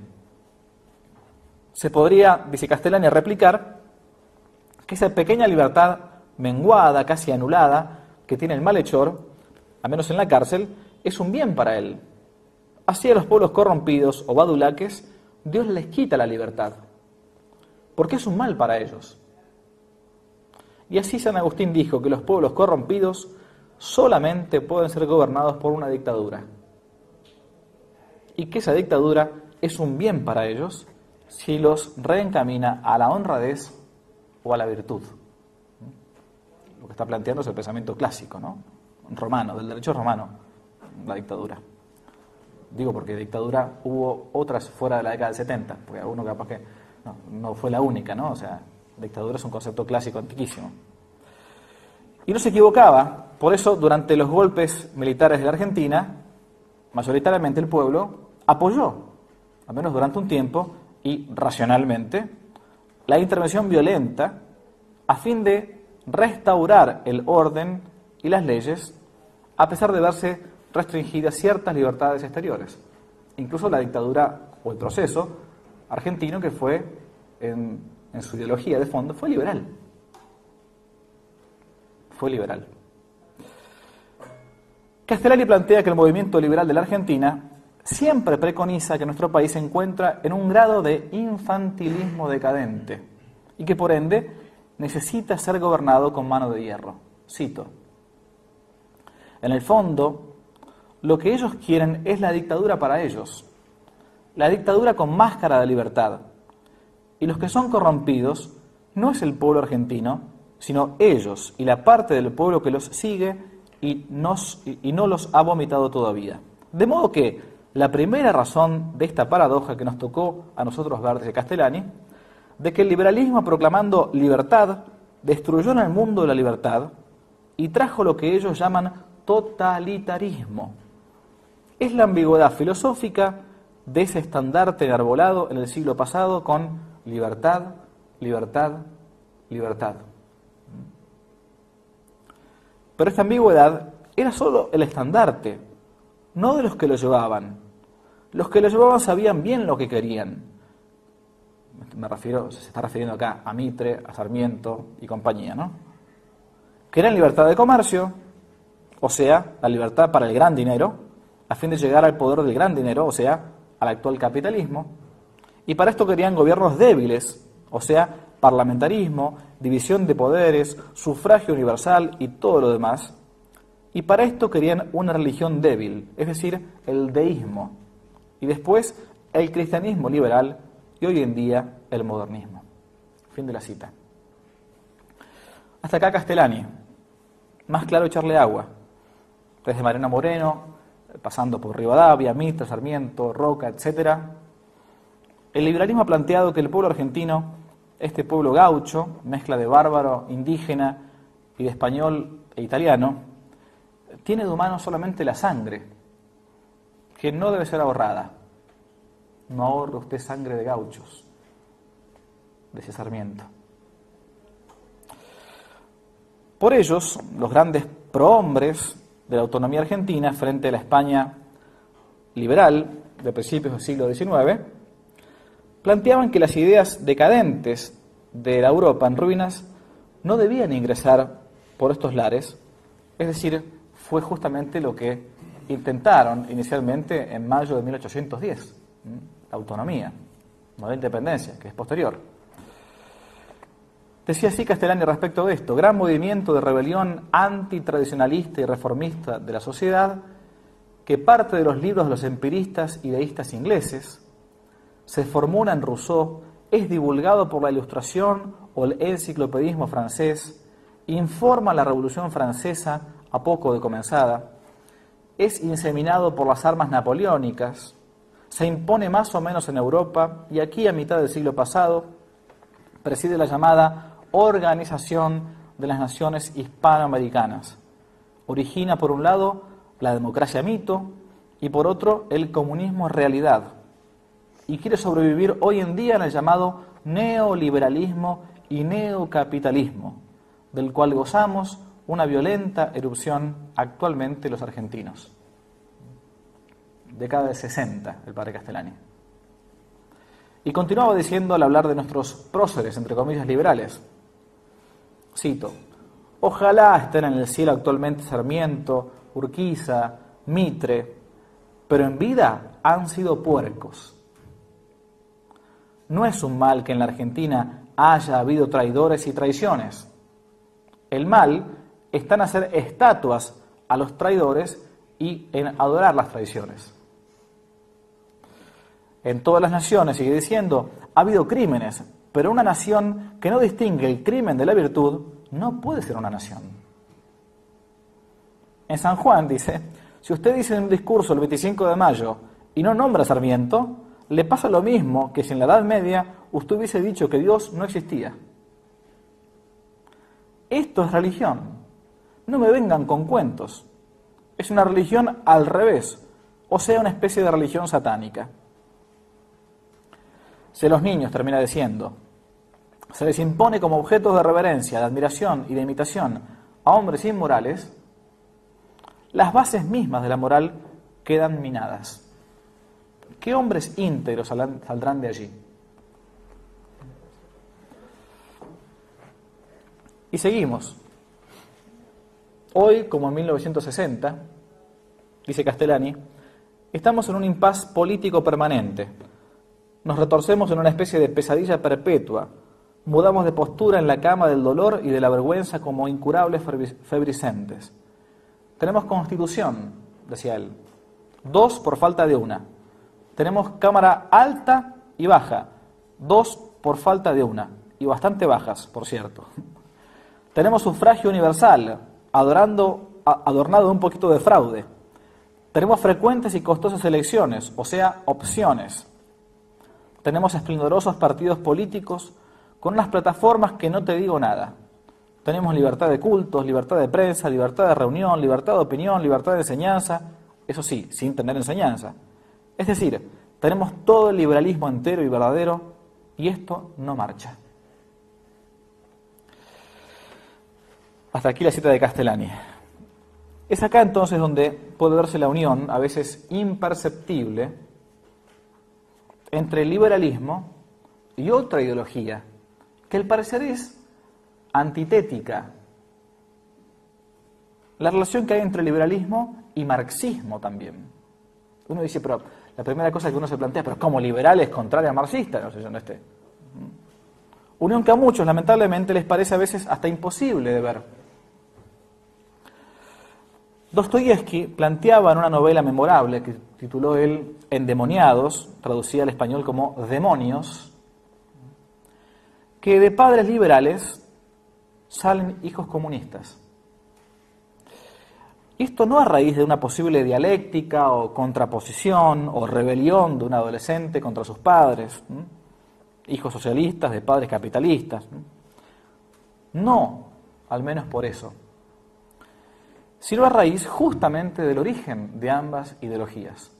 Se podría, dice Castellani, replicar que esa pequeña libertad menguada, casi anulada, que tiene el malhechor, al menos en la cárcel, es un bien para él. Así a los pueblos corrompidos o badulaques, Dios les quita la libertad, porque es un mal para ellos. Y así San Agustín dijo que los pueblos corrompidos solamente pueden ser gobernados por una dictadura, y que esa dictadura es un bien para ellos si los reencamina a la honradez o a la virtud. Lo que está planteando es el pensamiento clásico, ¿no? Romano, del derecho romano, la dictadura. Digo porque dictadura hubo otras fuera de la década del setenta, porque alguno capaz que no, no fue la única, ¿no? O sea, dictadura es un concepto clásico antiquísimo. Y no se equivocaba, por eso durante los golpes militares de la Argentina, mayoritariamente el pueblo apoyó, al menos durante un tiempo, y racionalmente, la intervención violenta a fin de restaurar el orden y las leyes, a pesar de verse restringidas ciertas libertades exteriores. Incluso la dictadura o el proceso argentino, que fue, en, en su ideología de fondo, fue liberal. Fue liberal. Castellani plantea que el movimiento liberal de la Argentina siempre preconiza que nuestro país se encuentra en un grado de infantilismo decadente y que por ende necesita ser gobernado con mano de hierro. Cito: en el fondo, lo que ellos quieren es la dictadura para ellos, la dictadura con máscara de libertad. Y los que son corrompidos no es el pueblo argentino, sino ellos y la parte del pueblo que los sigue y, nos, y no los ha vomitado todavía. De modo que la primera razón de esta paradoja que nos tocó a nosotros ver desde Castellani, de que el liberalismo proclamando libertad, destruyó en el mundo la libertad y trajo lo que ellos llaman totalitarismo. Es la ambigüedad filosófica de ese estandarte enarbolado en el siglo pasado con libertad, libertad, libertad. Pero esta ambigüedad era solo el estandarte, no de los que lo llevaban. Los que lo llevaban sabían bien lo que querían. Me refiero, se está refiriendo acá a Mitre, a Sarmiento y compañía, ¿no? Querían libertad de comercio, o sea, la libertad para el gran dinero, a fin de llegar al poder del gran dinero, o sea, al actual capitalismo. Y para esto querían gobiernos débiles, o sea, parlamentarismo, división de poderes, sufragio universal y todo lo demás. Y para esto querían una religión débil, es decir, el deísmo. Y después el cristianismo liberal y hoy en día el modernismo. Fin de la cita. Hasta acá Castellani. Más claro echarle agua. Desde Mariano Moreno, pasando por Rivadavia, Mitre, Sarmiento, Roca, etcétera. El liberalismo ha planteado que el pueblo argentino, este pueblo gaucho, mezcla de bárbaro, indígena y de español e italiano, tiene de humano solamente la sangre, que no debe ser ahorrada. No ahorre usted sangre de gauchos, decía Sarmiento. Por ellos, los grandes prohombres de la autonomía argentina frente a la España liberal de principios del siglo diecinueve, planteaban que las ideas decadentes de la Europa en ruinas no debían ingresar por estos lares, es decir, fue justamente lo que intentaron inicialmente en mayo de mil ochocientos diez, la autonomía, no la independencia, que es posterior. Decía así Castellani respecto de esto: gran movimiento de rebelión antitradicionalista y reformista de la sociedad, que parte de los libros de los empiristas y deístas ingleses, se formula en Rousseau, es divulgado por la Ilustración o el enciclopedismo francés, informa la Revolución Francesa a poco de comenzada, es inseminado por las armas napoleónicas, se impone más o menos en Europa y aquí a mitad del siglo pasado preside la llamada Organización de las Naciones Hispanoamericanas. Origina por un lado la democracia mito y por otro el comunismo realidad, y quiere sobrevivir hoy en día en el llamado neoliberalismo y neocapitalismo, del cual gozamos una violenta erupción actualmente los argentinos. Década de sesenta, el padre Castellani. Y continuaba diciendo al hablar de nuestros próceres, entre comillas, liberales. Cito: ojalá estén en el cielo actualmente Sarmiento, Urquiza, Mitre, pero en vida han sido puercos. No es un mal que en la Argentina haya habido traidores y traiciones. El mal está en hacer estatuas a los traidores y en adorar las traiciones. En todas las naciones, sigue diciendo, ha habido crímenes, pero una nación que no distingue el crimen de la virtud no puede ser una nación. En San Juan dice, si usted dice en un discurso el veinticinco de mayo y no nombra a Sarmiento, le pasa lo mismo que si en la Edad Media usted hubiese dicho que Dios no existía. Esto es religión. No me vengan con cuentos. Es una religión al revés, o sea, una especie de religión satánica. Si a los niños, termina diciendo, se les impone como objetos de reverencia, de admiración y de imitación a hombres inmorales, las bases mismas de la moral quedan minadas. ¿Qué hombres íntegros saldrán de allí? Y seguimos. Hoy, como en mil novecientos sesenta, dice Castellani, estamos en un impas político permanente. Nos retorcemos en una especie de pesadilla perpetua. Mudamos de postura en la cama del dolor y de la vergüenza como incurables febriscentes. Tenemos constitución, decía él, dos por falta de una. Tenemos cámara alta y baja, dos por falta de una, y bastante bajas, por cierto. Tenemos sufragio universal, adorando, adornado de un poquito de fraude. Tenemos frecuentes y costosas elecciones, o sea, opciones. Tenemos esplendorosos partidos políticos con unas plataformas que no te digo nada. Tenemos libertad de cultos, libertad de prensa, libertad de reunión, libertad de opinión, libertad de enseñanza, eso sí, sin tener enseñanza. Es decir, tenemos todo el liberalismo entero y verdadero y esto no marcha. Hasta aquí la cita de Castellani. Es acá entonces donde puede verse la unión, a veces imperceptible, entre el liberalismo y otra ideología, que al parecer es antitética. La relación que hay entre liberalismo y marxismo también. Uno dice, pero la primera cosa que uno se plantea, pero ¿cómo liberal es contraria a marxista? No sé, yo no esté. Unión que a muchos, lamentablemente, les parece a veces hasta imposible de ver. Dostoyevsky planteaba en una novela memorable que tituló él Endemoniados, traducida al español como Demonios, que de padres liberales salen hijos comunistas. Esto no a raíz de una posible dialéctica o contraposición o rebelión de un adolescente contra sus padres, ¿sí? Hijos socialistas de padres capitalistas. ¿Sí? No, al menos por eso, sino a raíz justamente del origen de ambas ideologías.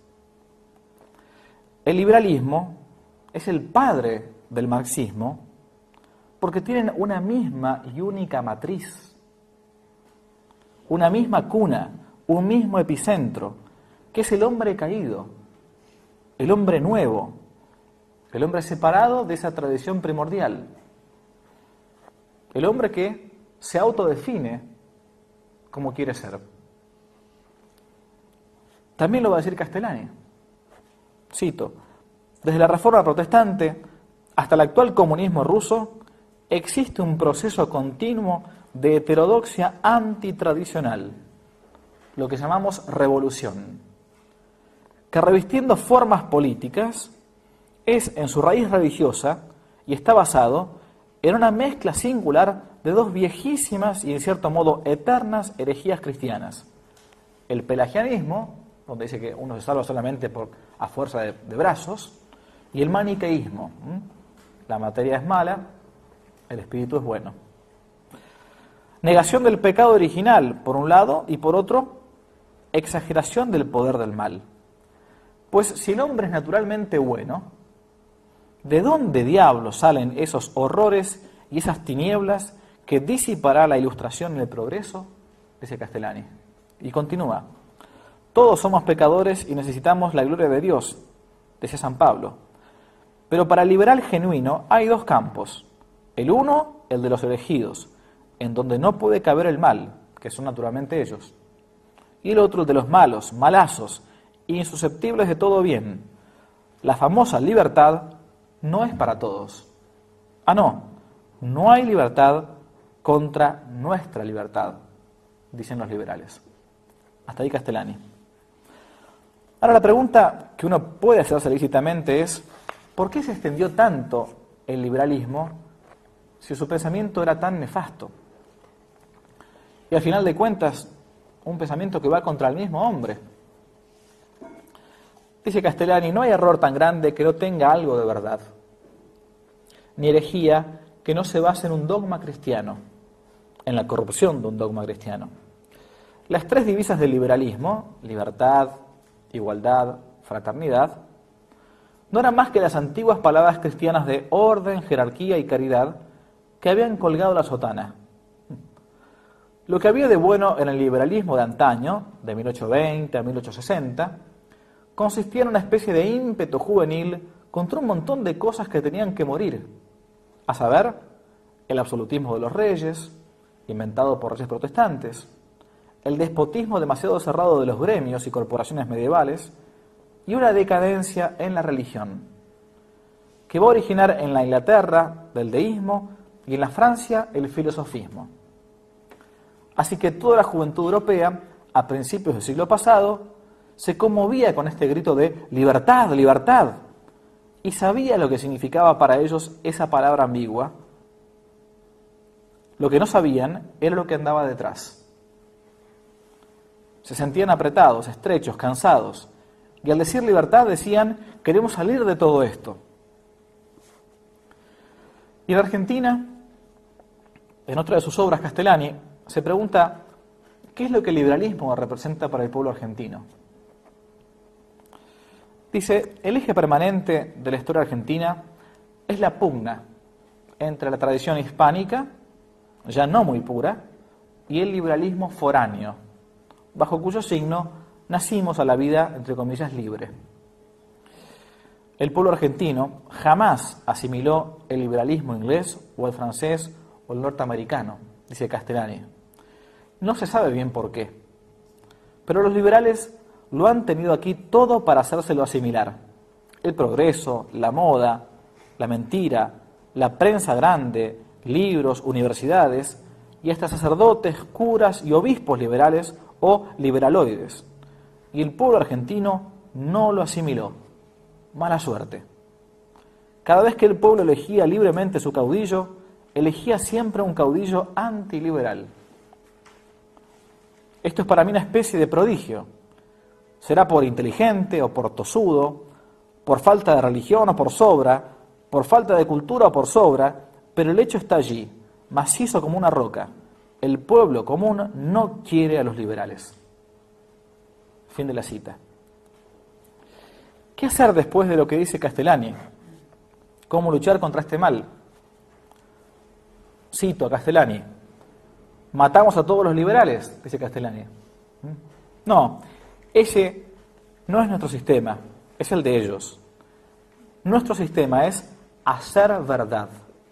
El liberalismo es el padre del marxismo porque tienen una misma y única matriz, una misma cuna, un mismo epicentro, que es el hombre caído, el hombre nuevo, el hombre separado de esa tradición primordial, el hombre que se autodefine como quiere ser. También lo va a decir Castellani. Cito, desde la Reforma Protestante hasta el actual comunismo ruso, existe un proceso continuo de heterodoxia antitradicional, lo que llamamos revolución, que revistiendo formas políticas es en su raíz religiosa y está basado en una mezcla singular de dos viejísimas y en cierto modo eternas herejías cristianas. El pelagianismo, donde dice que uno se salva solamente por, a fuerza de, de brazos, y el maniqueísmo. La materia es mala, el espíritu es bueno. Negación del pecado original, por un lado, y por otro, exageración del poder del mal. Pues si el hombre es naturalmente bueno, ¿de dónde diablos salen esos horrores y esas tinieblas que disipará la ilustración en el progreso? Dice Castellani. Y continúa. Todos somos pecadores y necesitamos la gloria de Dios, decía San Pablo. Pero para el liberal genuino hay dos campos. El uno, el de los elegidos, en donde no puede caber el mal, que son naturalmente ellos. Y el otro, el de los malos, malazos, insusceptibles de todo bien. La famosa libertad no es para todos. Ah, no, no hay libertad contra nuestra libertad, dicen los liberales. Hasta ahí Castellani. Ahora la pregunta que uno puede hacerse lícitamente es, ¿por qué se extendió tanto el liberalismo si su pensamiento era tan nefasto? Y al final de cuentas, un pensamiento que va contra el mismo hombre. Dice Castellani, no hay error tan grande que no tenga algo de verdad, ni herejía que no se base en un dogma cristiano, en la corrupción de un dogma cristiano. Las tres divisas del liberalismo, libertad, igualdad, fraternidad, no eran más que las antiguas palabras cristianas de orden, jerarquía y caridad que habían colgado la sotana. Lo que había de bueno en el liberalismo de antaño, de mil ochocientos veinte a mil ochocientos sesenta, consistía en una especie de ímpetu juvenil contra un montón de cosas que tenían que morir, a saber, el absolutismo de los reyes, inventado por reyes protestantes, el despotismo demasiado cerrado de los gremios y corporaciones medievales, y una decadencia en la religión, que va a originar en la Inglaterra del deísmo y en la Francia el filosofismo. Así que toda la juventud europea, a principios del siglo pasado, se conmovía con este grito de libertad, libertad, y sabía lo que significaba para ellos esa palabra ambigua. Lo que no sabían era lo que andaba detrás. Se sentían apretados, estrechos, cansados, y al decir libertad decían, queremos salir de todo esto. Y en Argentina, en otra de sus obras, Castellani, se pregunta ¿qué es lo que el liberalismo representa para el pueblo argentino? Dice, el eje permanente de la historia argentina es la pugna entre la tradición hispánica, ya no muy pura, y el liberalismo foráneo, bajo cuyo signo nacimos a la vida, entre comillas, libre. El pueblo argentino jamás asimiló el liberalismo inglés o el francés o el norteamericano, dice Castellani. No se sabe bien por qué, pero los liberales lo han tenido aquí todo para hacérselo asimilar. El progreso, la moda, la mentira, la prensa grande, libros, universidades y hasta sacerdotes, curas y obispos liberales o liberaloides. Y el pueblo argentino no lo asimiló. Mala suerte. Cada vez que el pueblo elegía libremente su caudillo, elegía siempre un caudillo antiliberal. Esto es para mí una especie de prodigio. Será por inteligente o por tosudo, por falta de religión o por sobra, por falta de cultura o por sobra, pero el hecho está allí, macizo como una roca. El pueblo común no quiere a los liberales. Fin de la cita. ¿Qué hacer después de lo que dice Castellani? ¿Cómo luchar contra este mal? Cito a Castellani. ¿Matamos a todos los liberales?, dice Castellani. No, ese no es nuestro sistema, es el de ellos. Nuestro sistema es hacer verdad.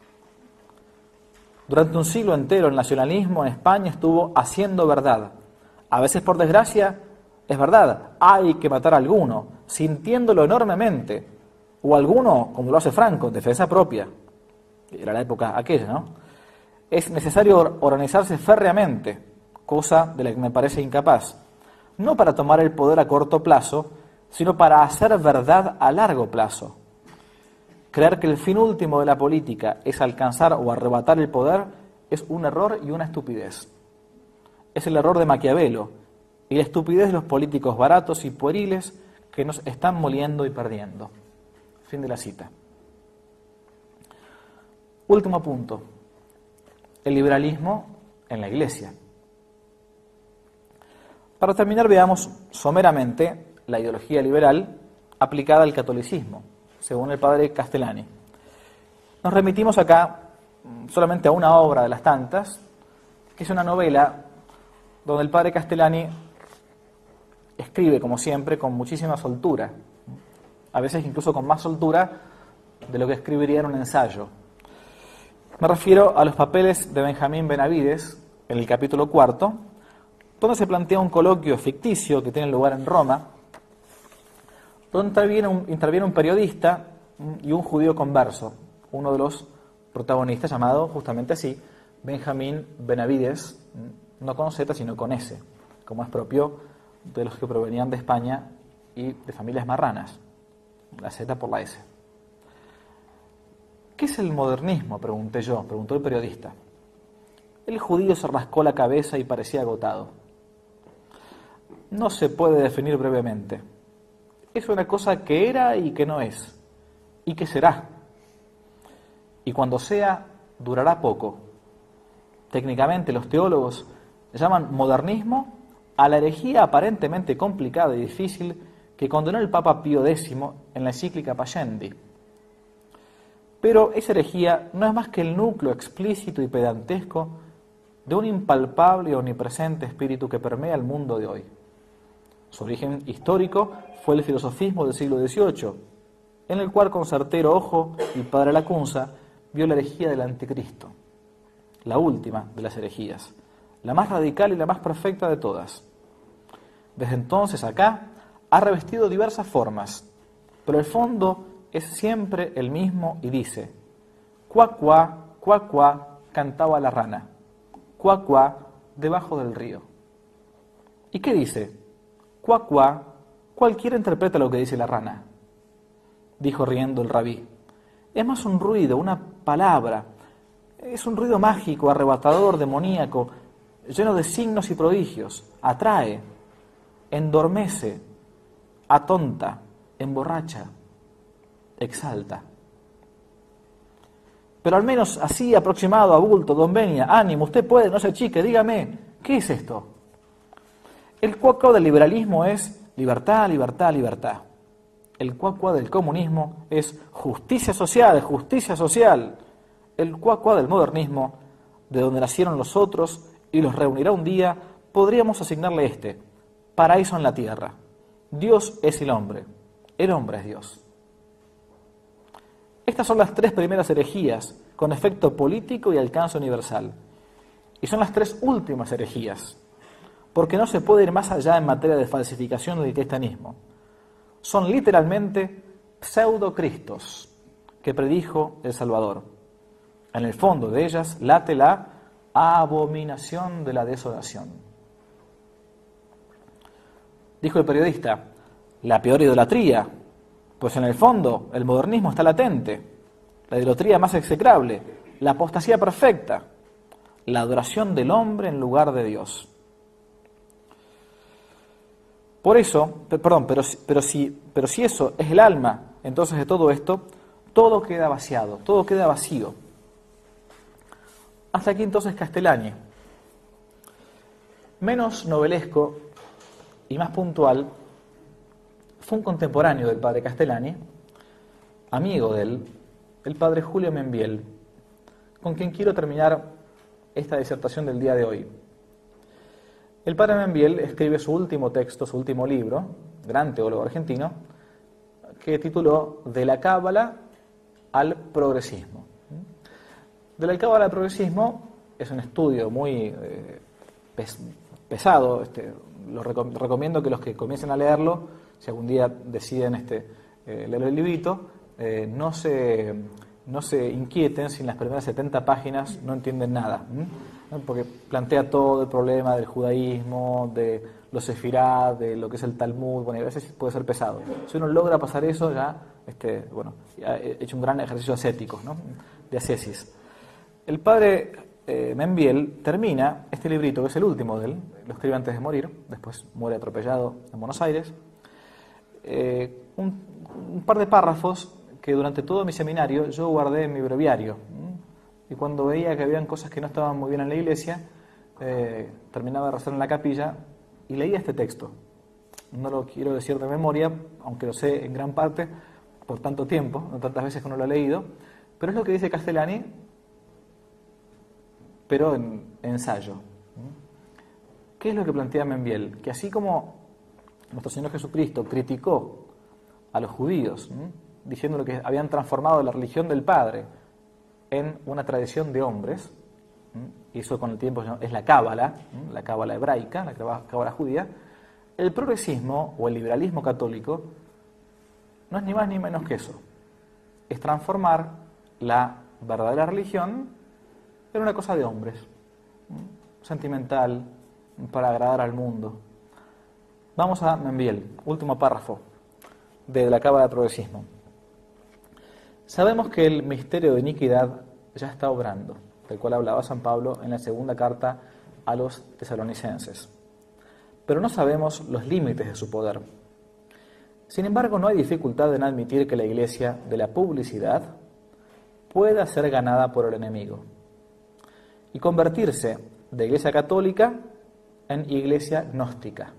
Durante un siglo entero el nacionalismo en España estuvo haciendo verdad. A veces, por desgracia, es verdad, hay que matar a alguno, sintiéndolo enormemente, o alguno, como lo hace Franco, en defensa propia. Era la época aquella, ¿no? Es necesario organizarse férreamente, cosa de la que me parece incapaz, no para tomar el poder a corto plazo, sino para hacer verdad a largo plazo. Creer que el fin último de la política es alcanzar o arrebatar el poder es un error y una estupidez. Es el error de Maquiavelo y la estupidez de los políticos baratos y pueriles que nos están moliendo y perdiendo. Fin de la cita. Último punto. El liberalismo en la Iglesia. Para terminar, veamos someramente la ideología liberal aplicada al catolicismo, según el padre Castellani. Nos remitimos acá solamente a una obra de las tantas, que es una novela donde el padre Castellani escribe, como siempre, con muchísima soltura, a veces incluso con más soltura de lo que escribiría en un ensayo. Me refiero a los papeles de Benjamín Benavides, en el capítulo cuarto, donde se plantea un coloquio ficticio que tiene lugar en Roma, donde interviene un, interviene un periodista y un judío converso, uno de los protagonistas llamado justamente así, Benjamín Benavides, no con Z sino con S, como es propio de los que provenían de España y de familias marranas, la Z por la S. ¿Qué es el modernismo?, pregunté yo, preguntó el periodista. El judío se rascó la cabeza y parecía agotado. No se puede definir brevemente. Es una cosa que era y que no es, y que será. Y cuando sea, durará poco. Técnicamente los teólogos llaman modernismo a la herejía aparentemente complicada y difícil que condenó el Papa Pío décimo en la encíclica Pascendi. Pero esa herejía no es más que el núcleo explícito y pedantesco de un impalpable y omnipresente espíritu que permea el mundo de hoy. Su origen histórico fue el filosofismo del siglo dieciocho, en el cual con certero ojo el padre Lacunza vio la herejía del anticristo, la última de las herejías, la más radical y la más perfecta de todas. Desde entonces acá ha revestido diversas formas, pero el fondo es siempre el mismo y dice: cuá, cuá, cuá, cuá, cantaba la rana, cuá, cuá, debajo del río. ¿Y qué dice? Cuá, cuá, cualquiera interpreta lo que dice la rana, dijo riendo el rabí. Es más un ruido, una palabra, es un ruido mágico, arrebatador, demoníaco, lleno de signos y prodigios, atrae, endormece, atonta, emborracha, exalta. Pero al menos así aproximado a bulto, don Benia, ánimo, usted puede, no se achique, dígame, ¿qué es esto? El cuacua del liberalismo es libertad, libertad, libertad. El cuacua del comunismo es justicia social, justicia social. El cuacua del modernismo, de donde nacieron los otros y los reunirá un día, podríamos asignarle este: paraíso en la tierra. Dios es el hombre, el hombre es Dios. Estas son las tres primeras herejías con efecto político y alcance universal. Y son las tres últimas herejías, porque no se puede ir más allá en materia de falsificación del cristianismo. Son literalmente pseudocristos que predijo el Salvador. En el fondo de ellas late la abominación de la desolación. Dijo el periodista, la peor idolatría, pues en el fondo el modernismo está latente, la idolatría más execrable, la apostasía perfecta, la adoración del hombre en lugar de Dios. Por eso, perdón, pero, pero, si, pero si eso es el alma, entonces de todo esto, todo queda vaciado, todo queda vacío. Hasta aquí entonces Castellani. Menos novelesco y más puntual, fue un contemporáneo del padre Castellani, amigo de él, el padre Julio Membiel, con quien quiero terminar esta disertación del día de hoy. El padre Membiel escribe su último texto, su último libro, gran teólogo argentino, que tituló De la Cábala al progresismo. De la Cábala al progresismo es un estudio muy eh, pes pesado, este, lo recom recomiendo que los que comiencen a leerlo, si algún día deciden este, eh, leer el librito, eh, no, se, no se inquieten si en las primeras setenta páginas no entienden nada, ¿no? Porque plantea todo el problema del judaísmo, de los sefirá, de lo que es el Talmud, bueno, y a veces puede ser pesado. Si uno logra pasar eso, ya, este, bueno, ha hecho un gran ejercicio ascético, ¿no? De ascesis. El padre eh, Membiel termina este librito, que es el último de él, lo escribe antes de morir, después muere atropellado en Buenos Aires, eh, un, un par de párrafos que durante todo mi seminario yo guardé en mi breviario, ¿m? Y cuando veía que habían cosas que no estaban muy bien en la iglesia, eh, terminaba de rezar en la capilla y leía este texto. No lo quiero decir de memoria, aunque lo sé en gran parte por tanto tiempo, no tantas veces que no lo he leído, pero es lo que dice Castellani, pero en, en ensayo. ¿Qué es lo que plantea Membiel? Que así como nuestro Señor Jesucristo criticó a los judíos, ¿m? diciendo que habían transformado la religión del Padre en una tradición de hombres, ¿m? y eso con el tiempo es la cábala, ¿m? la cábala hebraica, la cábala judía, el progresismo o el liberalismo católico no es ni más ni menos que eso. Es transformar la verdadera religión en una cosa de hombres, ¿m? sentimental, para agradar al mundo. Vamos a Membiel, último párrafo de la cábala del progresismo. Sabemos que el misterio de iniquidad ya está obrando, del cual hablaba San Pablo en la segunda carta a los tesalonicenses. Pero no sabemos los límites de su poder. Sin embargo, no hay dificultad en admitir que la iglesia de la publicidad pueda ser ganada por el enemigo y convertirse de iglesia católica en iglesia gnóstica.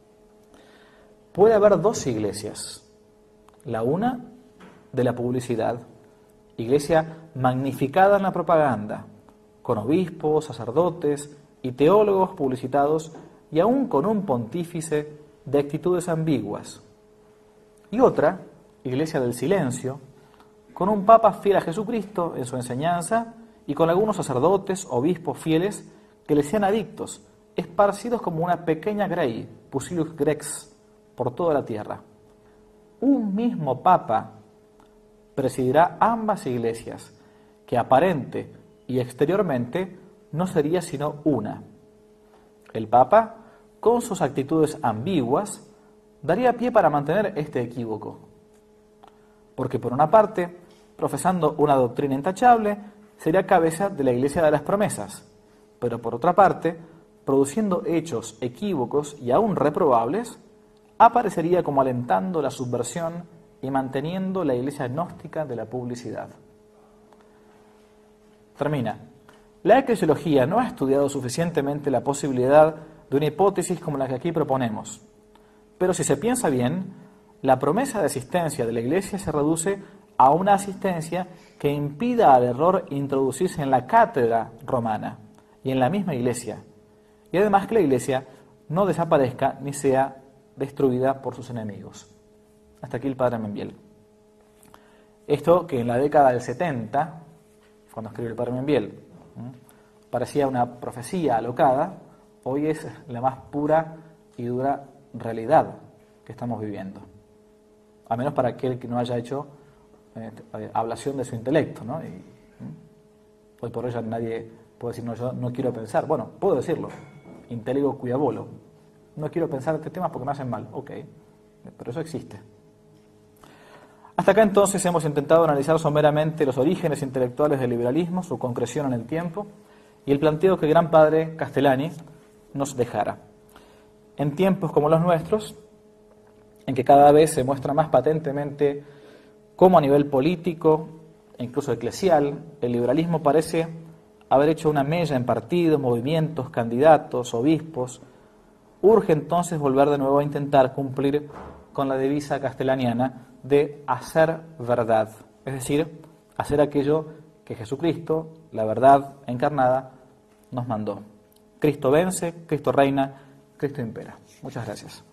Puede haber dos iglesias, la una de la publicidad, iglesia magnificada en la propaganda, con obispos, sacerdotes y teólogos publicitados y aún con un pontífice de actitudes ambiguas. Y otra, iglesia del silencio, con un papa fiel a Jesucristo en su enseñanza y con algunos sacerdotes, obispos fieles que le sean adictos, esparcidos como una pequeña grey, Pusillus grex, por toda la tierra. Un mismo papa presidirá ambas iglesias, que aparente y exteriormente no sería sino una. El papa, con sus actitudes ambiguas, daría pie para mantener este equívoco. Porque por una parte, profesando una doctrina intachable, sería cabeza de la iglesia de las promesas, pero por otra parte, produciendo hechos equívocos y aún reprobables, aparecería como alentando la subversión y manteniendo la iglesia gnóstica de la publicidad. Termina. La eclesiología no ha estudiado suficientemente la posibilidad de una hipótesis como la que aquí proponemos. Pero si se piensa bien, la promesa de asistencia de la Iglesia se reduce a una asistencia que impida al error introducirse en la cátedra romana y en la misma Iglesia. Y además que la Iglesia no desaparezca ni sea destruida por sus enemigos. Hasta aquí el padre Membiel. Esto que en la década del setenta, cuando escribió el padre Membiel, parecía una profecía alocada, hoy es la más pura y dura realidad que estamos viviendo. A menos para aquel que no haya hecho eh, ablación de su intelecto, ¿no? Y, ¿eh? Hoy por hoy ya nadie puede decir, no, yo no quiero pensar. Bueno, puedo decirlo, inteligo cuia volo. No quiero pensar este tema porque me hacen mal. Ok, pero eso existe. Hasta acá entonces hemos intentado analizar someramente los orígenes intelectuales del liberalismo, su concreción en el tiempo y el planteo que el gran padre Castellani nos dejara. En tiempos como los nuestros, en que cada vez se muestra más patentemente cómo a nivel político e incluso eclesial el liberalismo parece haber hecho una mella en partidos, movimientos, candidatos, obispos, urge entonces volver de nuevo a intentar cumplir con la devisa castellaniana de hacer verdad, es decir, hacer aquello que Jesucristo, la verdad encarnada, nos mandó. Cristo vence, Cristo reina, Cristo impera. Muchas gracias.